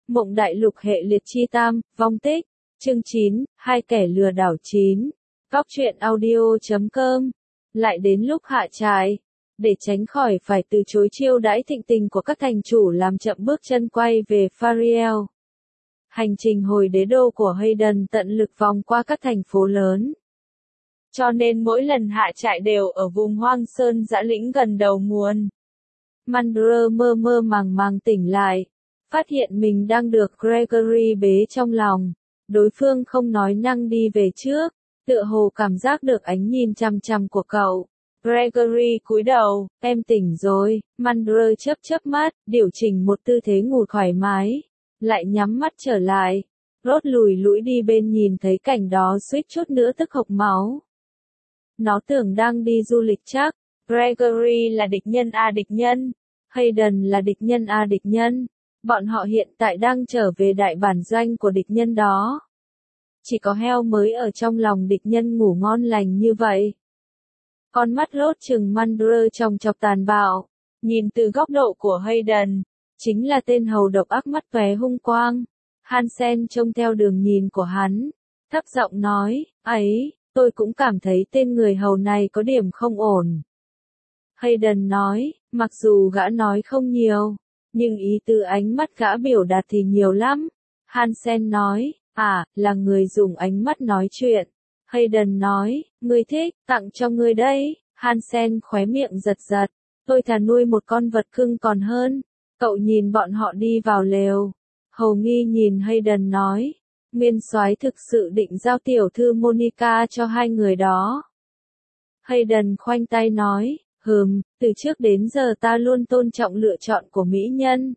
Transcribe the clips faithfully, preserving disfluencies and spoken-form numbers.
Mộng đại lục hệ liệt chi tam, vong tích. Chương chín, hai kẻ lừa đảo chín. Góc truyện audio chấm com. Lại đến lúc hạ trại. Để tránh khỏi phải từ chối chiêu đãi thịnh tình của các thành chủ làm chậm bước chân quay về Fariel. Hành trình hồi đế đô của Hayden tận lực vòng qua các thành phố lớn. Cho nên mỗi lần hạ trại đều ở vùng hoang sơn dã lĩnh gần đầu nguồn. Mandra mơ mơ màng màng tỉnh lại. Phát hiện mình đang được Gregory bế trong lòng. Đối phương không nói năng đi về trước, tựa hồ cảm giác được ánh nhìn chằm chằm của cậu. Gregory cúi đầu, em tỉnh rồi, Mandra chớp chớp mắt, điều chỉnh một tư thế ngủ thoải mái, lại nhắm mắt trở lại. Rốt lùi lũi đi bên nhìn thấy cảnh đó suýt chút nữa tức hộc máu. Nó tưởng đang đi du lịch chắc, Gregory là địch nhân a địch nhân, Hayden là địch nhân a địch nhân. Bọn họ hiện tại đang trở về đại bản doanh của địch nhân đó. Chỉ có heo mới ở trong lòng địch nhân ngủ ngon lành như vậy. Con mắt lốt chừng Mandra trong chọc tàn bạo. Nhìn từ góc độ của Hayden, chính là tên hầu độc ác mắt tóe hung quang. Hansen trông theo đường nhìn của hắn, thấp giọng nói, ấy, tôi cũng cảm thấy tên người hầu này có điểm không ổn. Hayden nói, mặc dù gã nói không nhiều, nhưng ý từ ánh mắt gã biểu đạt thì nhiều lắm. Hansen nói, à, là người dùng ánh mắt nói chuyện. Hayden nói, ngươi thích, tặng cho ngươi đây. Hansen khóe miệng giật giật, tôi thà nuôi một con vật cưng còn hơn. Cậu nhìn bọn họ đi vào lều. Hầu nghi nhìn Hayden nói, nguyên soái thực sự định giao tiểu thư Monica cho hai người đó. Hayden khoanh tay nói, hừm, từ trước đến giờ ta luôn tôn trọng lựa chọn của mỹ nhân.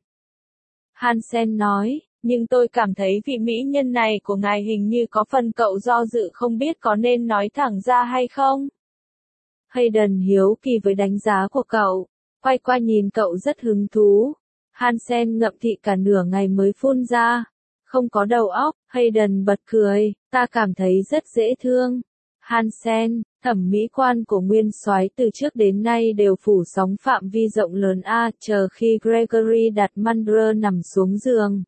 Hansen nói, nhưng tôi cảm thấy vị mỹ nhân này của ngài hình như có phần cậu do dự không biết có nên nói thẳng ra hay không. Hayden hiếu kỳ với đánh giá của cậu, quay qua nhìn cậu rất hứng thú. Hansen ngậm thị cả nửa ngày mới phun ra, không có đầu óc. Hayden bật cười, ta cảm thấy rất dễ thương. Hansen, thẩm mỹ quan của nguyên soái từ trước đến nay đều phủ sóng phạm vi rộng lớn a. Chờ khi Gregory đặt Mandra nằm xuống giường,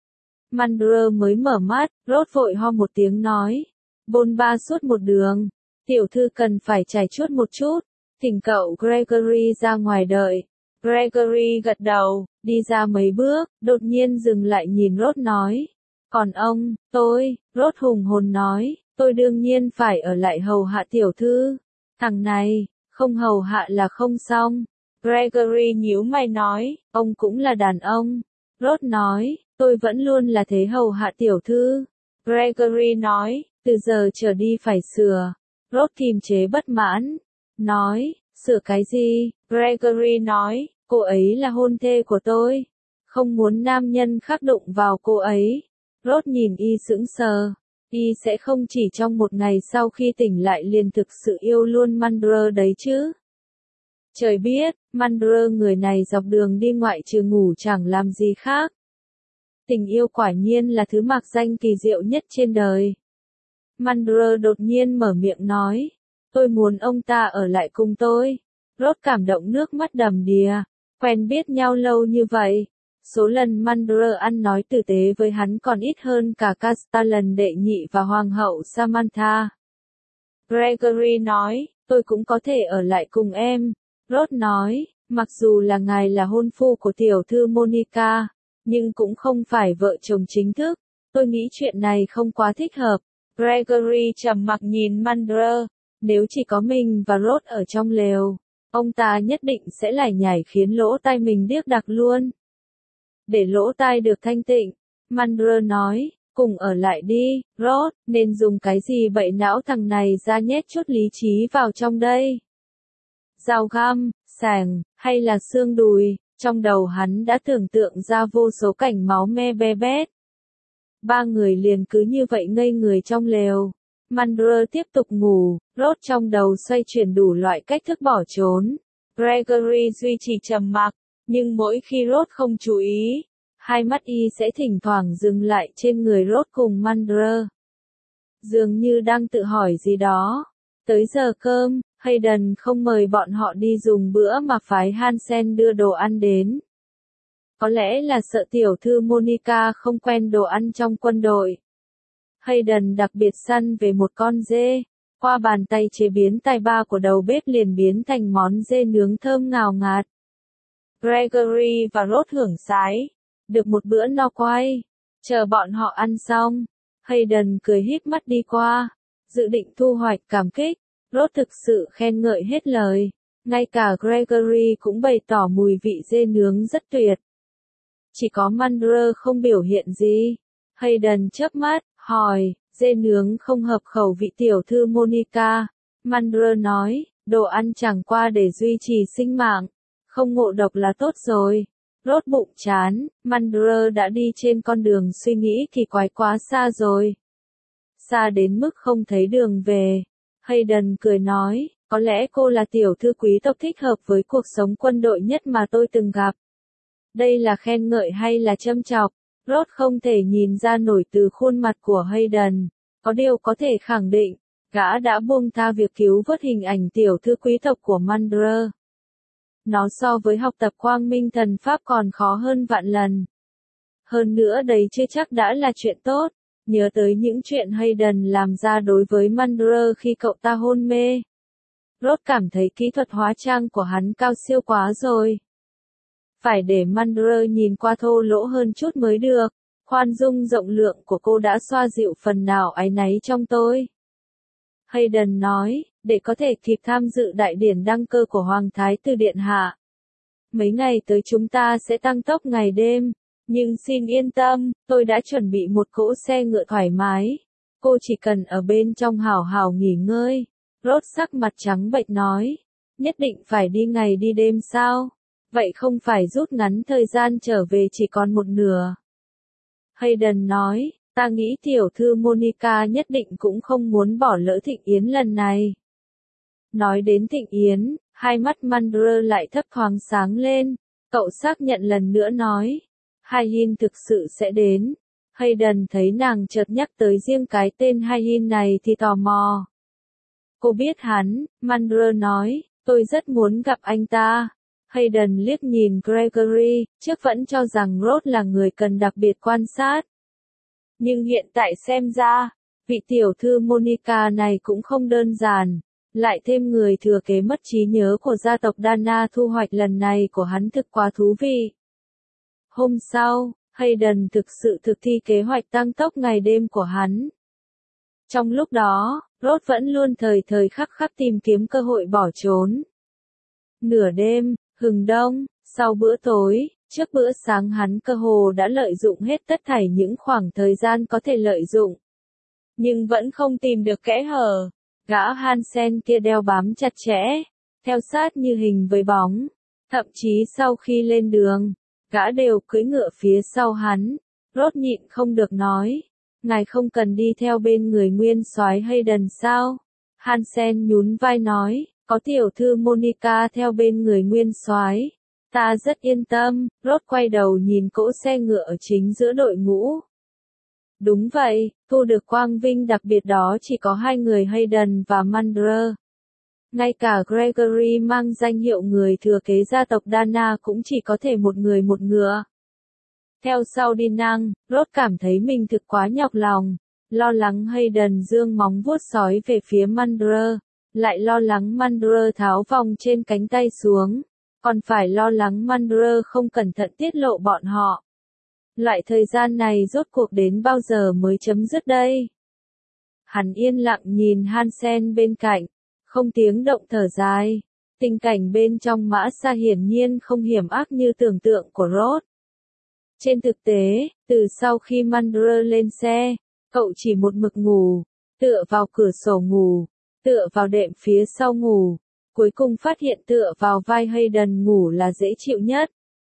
Mandra mới mở mắt, rốt vội ho một tiếng nói, bôn ba suốt một đường, tiểu thư cần phải trải chuốt một chút, thỉnh cậu Gregory ra ngoài đợi. Gregory gật đầu, đi ra mấy bước, đột nhiên dừng lại nhìn Rốt nói, còn ông, tôi, Rốt hùng hồn nói, tôi đương nhiên phải ở lại hầu hạ tiểu thư. Thằng này, không hầu hạ là không xong. Gregory nhíu mày nói, ông cũng là đàn ông. Rốt nói, tôi vẫn luôn là thế hầu hạ tiểu thư. Gregory nói, từ giờ trở đi phải sửa. Rốt kìm chế bất mãn. Nói, sửa cái gì? Gregory nói, cô ấy là hôn thê của tôi. Không muốn nam nhân khác đụng vào cô ấy. Rốt nhìn y sững sờ. Y sẽ không chỉ trong một ngày sau khi tỉnh lại liền thực sự yêu luôn Mandra đấy chứ. Trời biết, Mandra người này dọc đường đi ngoại trừ ngủ chẳng làm gì khác. Tình yêu quả nhiên là thứ mạc danh kỳ diệu nhất trên đời. Mandra đột nhiên mở miệng nói, tôi muốn ông ta ở lại cùng tôi. Rốt cảm động nước mắt đầm đìa, quen biết nhau lâu như vậy. Số lần Mandra ăn nói tử tế với hắn còn ít hơn cả Castellan đệ nhị và Hoàng hậu Samantha. Gregory nói, tôi cũng có thể ở lại cùng em. Rốt nói, mặc dù là ngài là hôn phu của tiểu thư Monica, nhưng cũng không phải vợ chồng chính thức. Tôi nghĩ chuyện này không quá thích hợp. Gregory trầm mặc nhìn Mandra, nếu chỉ có mình và Rốt ở trong lều, ông ta nhất định sẽ lải nhải khiến lỗ tai mình điếc đặc luôn. Để lỗ tai được thanh tịnh, Mandra nói, cùng ở lại đi, Rốt, nên dùng cái gì bậy não thằng này ra nhét chút lý trí vào trong đây. Dao găm, sàng, hay là xương đùi, trong đầu hắn đã tưởng tượng ra vô số cảnh máu me be bét. Ba người liền cứ như vậy ngây người trong lều. Mandra tiếp tục ngủ, Rốt trong đầu xoay chuyển đủ loại cách thức bỏ trốn. Gregory duy trì trầm mặc. Nhưng mỗi khi Rốt không chú ý, hai mắt y sẽ thỉnh thoảng dừng lại trên người Rốt cùng Mandra. Dường như đang tự hỏi gì đó. Tới giờ cơm, Hayden không mời bọn họ đi dùng bữa mà phái Hansen đưa đồ ăn đến. Có lẽ là sợ tiểu thư Monica không quen đồ ăn trong quân đội. Hayden đặc biệt săn về một con dê, qua bàn tay chế biến tài ba của đầu bếp liền biến thành món dê nướng thơm ngào ngạt. Gregory và Rose hưởng sái, được một bữa no quay. Chờ bọn họ ăn xong, Hayden cười híp mắt đi qua, dự định thu hoạch cảm kích. Rose thực sự khen ngợi hết lời, ngay cả Gregory cũng bày tỏ mùi vị dê nướng rất tuyệt. Chỉ có Mandler không biểu hiện gì. Hayden chớp mắt, hỏi, dê nướng không hợp khẩu vị tiểu thư Monica. Mandler nói, đồ ăn chẳng qua để duy trì sinh mạng, không ngộ độc là tốt rồi. Rốt bụng chán, Mandler đã đi trên con đường suy nghĩ kỳ quái quá xa rồi. Xa đến mức không thấy đường về. Hayden cười nói, có lẽ cô là tiểu thư quý tộc thích hợp với cuộc sống quân đội nhất mà tôi từng gặp. Đây là khen ngợi hay là châm chọc? Rốt không thể nhìn ra nổi từ khuôn mặt của Hayden. Có điều có thể khẳng định, gã đã buông tha việc cứu vớt hình ảnh tiểu thư quý tộc của Mandler. Nó so với học tập quang minh thần pháp còn khó hơn vạn lần. Hơn nữa đấy chưa chắc đã là chuyện tốt. Nhớ tới những chuyện Hayden làm ra đối với Mandler khi cậu ta hôn mê. Rốt cảm thấy kỹ thuật hóa trang của hắn cao siêu quá rồi. Phải để Mandler nhìn qua thô lỗ hơn chút mới được. Khoan dung rộng lượng của cô đã xoa dịu phần nào áy náy trong tôi. Hayden nói, để có thể kịp tham dự đại điển đăng cơ của Hoàng Thái tử Điện Hạ. Mấy ngày tới chúng ta sẽ tăng tốc ngày đêm. Nhưng xin yên tâm, tôi đã chuẩn bị một cỗ xe ngựa thoải mái. Cô chỉ cần ở bên trong hào hào nghỉ ngơi. Rốt sắc mặt trắng bệch nói. Nhất định phải đi ngày đi đêm sao? Vậy không phải rút ngắn thời gian trở về chỉ còn một nửa. Hayden nói, ta nghĩ tiểu thư Monica nhất định cũng không muốn bỏ lỡ thịnh yến lần này. Nói đến thịnh yến, hai mắt Mandler lại thấp thoáng sáng lên. Cậu xác nhận lần nữa nói. Hayin thực sự sẽ đến. Hayden thấy nàng chợt nhắc tới riêng cái tên Hayin này thì tò mò. Cô biết hắn, Mandler nói, tôi rất muốn gặp anh ta. Hayden liếc nhìn Gregory, trước vẫn cho rằng Rose là người cần đặc biệt quan sát. Nhưng hiện tại xem ra, vị tiểu thư Monica này cũng không đơn giản. Lại thêm người thừa kế mất trí nhớ của gia tộc Dana, thu hoạch lần này của hắn thực quá thú vị. Hôm sau, Hayden thực sự thực thi kế hoạch tăng tốc ngày đêm của hắn. Trong lúc đó, Rose vẫn luôn thời thời khắc khắc tìm kiếm cơ hội bỏ trốn. Nửa đêm, hừng đông, sau bữa tối, trước bữa sáng hắn cơ hồ đã lợi dụng hết tất thảy những khoảng thời gian có thể lợi dụng. Nhưng vẫn không tìm được kẽ hở. Gã Hansen kia đeo bám chặt chẽ, theo sát như hình với bóng. Thậm chí sau khi lên đường, gã đều cưỡi ngựa phía sau hắn. Rốt nhịn không được nói, ngài không cần đi theo bên người nguyên soái Hayden sao? Hansen nhún vai nói, có tiểu thư Monica theo bên người nguyên soái, ta rất yên tâm. Rốt quay đầu nhìn cỗ xe ngựa ở chính giữa đội ngũ. Đúng vậy, thu được quang vinh đặc biệt đó chỉ có hai người Hayden và Mandler. Ngay cả Gregory mang danh hiệu người thừa kế gia tộc Dana cũng chỉ có thể một người một ngựa. Theo sau đi năng, Rốt cảm thấy mình thực quá nhọc lòng. Lo lắng Hayden dương móng vuốt sói về phía Mandler, lại lo lắng Mandler tháo vòng trên cánh tay xuống, còn phải lo lắng Mandler không cẩn thận tiết lộ bọn họ. Loại thời gian này rốt cuộc đến bao giờ mới chấm dứt đây? Hắn yên lặng nhìn Hansen bên cạnh, không tiếng động thở dài. Tình cảnh bên trong mã xa hiển nhiên không hiểm ác như tưởng tượng của Rốt. Trên thực tế, từ sau khi Mandler lên xe, cậu chỉ một mực ngủ, tựa vào cửa sổ ngủ, tựa vào đệm phía sau ngủ, cuối cùng phát hiện tựa vào vai Hayden ngủ là dễ chịu nhất.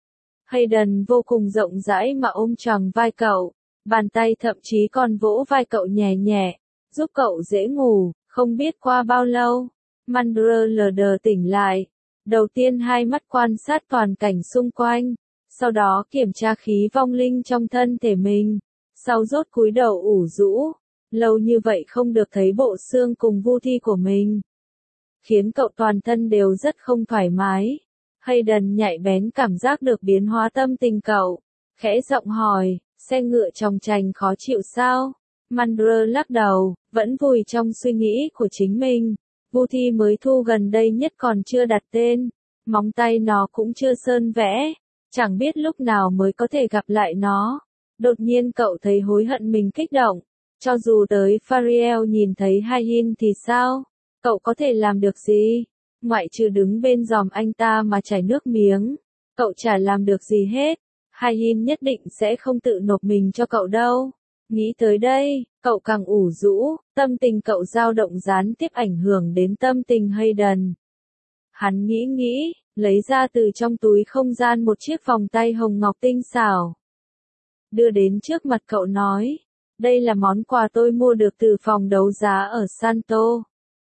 Hayden vô cùng rộng rãi mà ôm choàng vai cậu, bàn tay thậm chí còn vỗ vai cậu nhẹ nhẹ, giúp cậu dễ ngủ. Không biết qua bao lâu, Mandler lờ đờ tỉnh lại. Đầu tiên hai mắt quan sát toàn cảnh xung quanh, sau đó kiểm tra khí vong linh trong thân thể mình, sau rốt cúi đầu ủ rũ. Lâu như vậy không được thấy bộ xương cùng vu thi của mình, khiến cậu toàn thân đều rất không thoải mái. Hayden nhạy bén cảm giác được biến hóa tâm tình cậu, khẽ giọng hỏi, xe ngựa chòng chành khó chịu sao? Mandler lắc đầu, vẫn vùi trong suy nghĩ của chính mình. Vu Thi mới thu gần đây nhất còn chưa đặt tên, móng tay nó cũng chưa sơn vẽ, chẳng biết lúc nào mới có thể gặp lại nó. Đột nhiên cậu thấy hối hận mình kích động, cho dù tới Fariel nhìn thấy Hayin thì sao? Cậu có thể làm được gì? Ngoại trừ đứng bên giòm anh ta mà chảy nước miếng, cậu chả làm được gì hết. Hayin nhất định sẽ không tự nộp mình cho cậu đâu. Nghĩ tới đây, cậu càng ủ rũ, tâm tình cậu dao động gián tiếp ảnh hưởng đến tâm tình Hayden. Hắn nghĩ nghĩ, lấy ra từ trong túi không gian một chiếc vòng tay hồng ngọc tinh xảo. Đưa đến trước mặt cậu nói, đây là món quà tôi mua được từ phòng đấu giá ở Santo.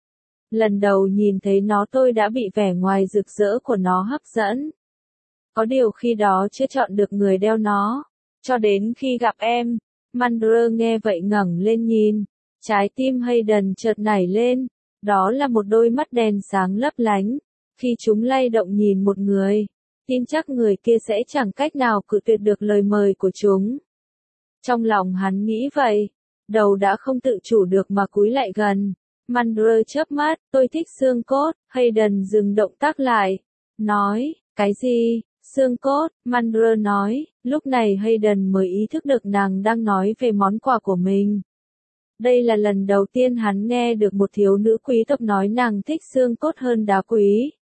Lần đầu nhìn thấy nó tôi đã bị vẻ ngoài rực rỡ của nó hấp dẫn. Có điều khi đó chưa chọn được người đeo nó, cho đến khi gặp em. Mandler nghe vậy ngẩng lên nhìn, trái tim Hayden chợt nảy lên, đó là một đôi mắt đèn sáng lấp lánh, khi chúng lay động nhìn một người, tin chắc người kia sẽ chẳng cách nào cự tuyệt được lời mời của chúng. Trong lòng hắn nghĩ vậy, đầu đã không tự chủ được mà cúi lại gần. Mandler chớp mắt, tôi thích xương cốt. Hayden dừng động tác lại, nói, cái gì? Xương cốt, Mandler nói, lúc này Hayden mới ý thức được nàng đang nói về món quà của mình. Đây là lần đầu tiên hắn nghe được một thiếu nữ quý tộc nói nàng thích xương cốt hơn đá quý.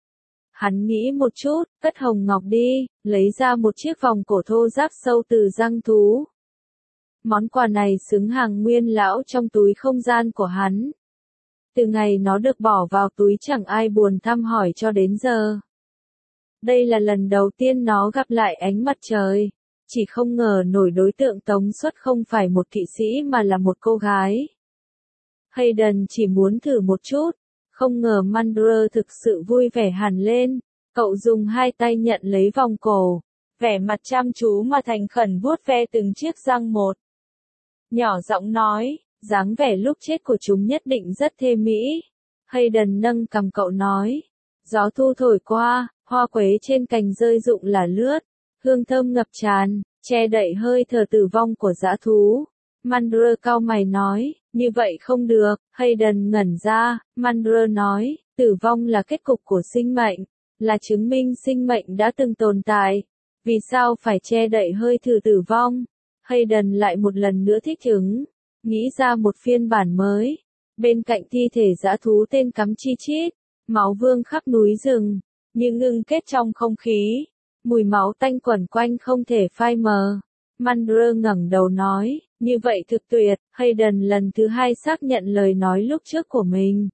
Hắn nghĩ một chút, cất hồng ngọc đi, lấy ra một chiếc vòng cổ thô ráp sâu từ răng thú. Món quà này xứng hàng nguyên lão trong túi không gian của hắn. Từ ngày nó được bỏ vào túi chẳng ai buồn thăm hỏi cho đến giờ. Đây là lần đầu tiên nó gặp lại ánh mặt trời, chỉ không ngờ nổi đối tượng tống xuất không phải một kỵ sĩ mà là một cô gái. Hayden chỉ muốn thử một chút, không ngờ Mandler thực sự vui vẻ hẳn lên, cậu dùng hai tay nhận lấy vòng cổ, vẻ mặt chăm chú mà thành khẩn vuốt ve từng chiếc răng một. Nhỏ giọng nói, dáng vẻ lúc chết của chúng nhất định rất thê mỹ. Hayden nâng cằm cậu nói, gió thu thổi qua, hoa quế trên cành rơi rụng là lướt, hương thơm ngập tràn, che đậy hơi thở tử vong của dã thú. Mandler cau mày nói, như vậy không được. Hayden ngẩn ra, Mandler nói, tử vong là kết cục của sinh mệnh, là chứng minh sinh mệnh đã từng tồn tại. Vì sao phải che đậy hơi thở tử vong? Hayden lại một lần nữa thích ứng, nghĩ ra một phiên bản mới. Bên cạnh thi thể dã thú tên cắm chi chít, máu vương khắp núi rừng, như ngưng kết trong không khí, mùi máu tanh quẩn quanh không thể phai mờ. Mandler ngẩng đầu nói, như vậy thực tuyệt. Hayden lần thứ hai xác nhận lời nói lúc trước của mình.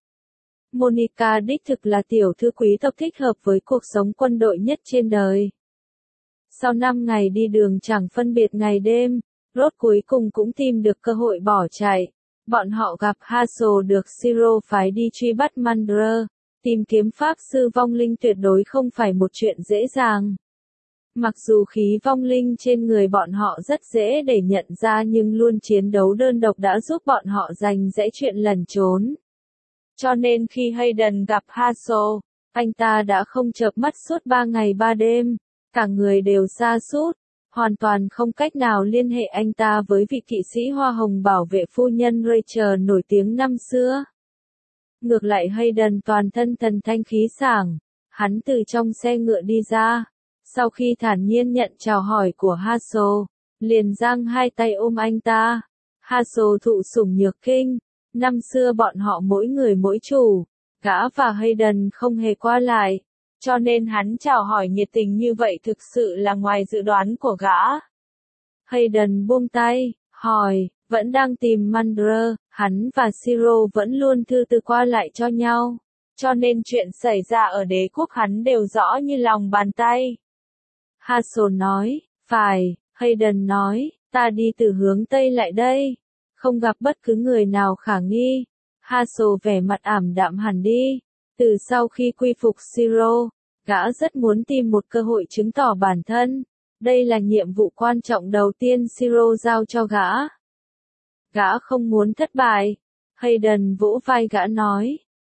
Monica đích thực là tiểu thư quý tộc thích hợp với cuộc sống quân đội nhất trên đời. Sau năm ngày đi đường chẳng phân biệt ngày đêm, rốt cuối cùng cũng tìm được cơ hội bỏ chạy. Bọn họ gặp Hassel được Siro phái đi truy bắt Mandler. Tìm kiếm pháp sư vong linh tuyệt đối không phải một chuyện dễ dàng. Mặc dù khí vong linh trên người bọn họ rất dễ để nhận ra nhưng luôn chiến đấu đơn độc đã giúp bọn họ giành dễ chuyện lẩn trốn. Cho nên khi Hayden gặp Hassel, anh ta đã không chợp mắt suốt ba ngày ba đêm, cả người đều sa sút, hoàn toàn không cách nào liên hệ anh ta với vị kỵ sĩ hoa hồng bảo vệ phu nhân Rachel nổi tiếng năm xưa. Ngược lại Hayden toàn thân thần thanh khí sảng, hắn từ trong xe ngựa đi ra, sau khi thản nhiên nhận chào hỏi của Hassel, liền giang hai tay ôm anh ta. Hassel thụ sủng nhược kinh, năm xưa bọn họ mỗi người mỗi chủ, gã và Hayden không hề qua lại, cho nên hắn chào hỏi nhiệt tình như vậy thực sự là ngoài dự đoán của gã. Hayden buông tay, hỏi, vẫn đang tìm Mandler. Hắn và Siro vẫn luôn thư từ qua lại cho nhau, cho nên chuyện xảy ra ở đế quốc hắn đều rõ như lòng bàn tay. Hassel nói, phải. Hayden nói, ta đi từ hướng Tây lại đây, không gặp bất cứ người nào khả nghi. Hassel vẻ mặt ảm đạm hẳn đi, từ sau khi quy phục Siro, gã rất muốn tìm một cơ hội chứng tỏ bản thân. Đây là nhiệm vụ quan trọng đầu tiên Siro giao cho gã. Gã không muốn thất bại. Hayden vỗ vai gã nói,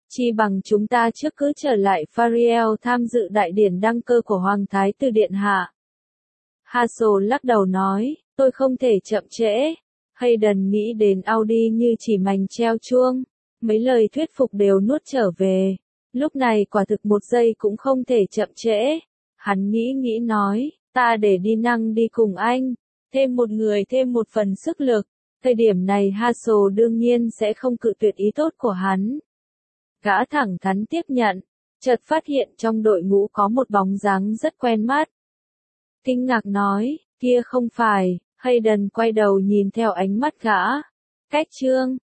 Chi bằng chúng ta trước cứ trở lại Fariel tham dự đại điển đăng cơ của Hoàng Thái tử Điện Hạ. Hassel lắc đầu nói, tôi không thể chậm trễ. Hayden nghĩ đến Audi như chỉ mành treo chuông. Mấy lời thuyết phục đều nuốt trở về. Lúc này quả thực một giây cũng không thể chậm trễ. Hắn nghĩ nghĩ nói, ta để đi năng đi cùng anh. Thêm một người thêm một phần sức lực. Thời điểm này Hassel đương nhiên sẽ không cự tuyệt ý tốt của hắn. Gã thẳng thắn tiếp nhận. Chợt phát hiện trong đội ngũ có một bóng dáng rất quen mắt. Kinh ngạc nói, kia không phải. Hayden quay đầu nhìn theo ánh mắt gã. Cách Trương.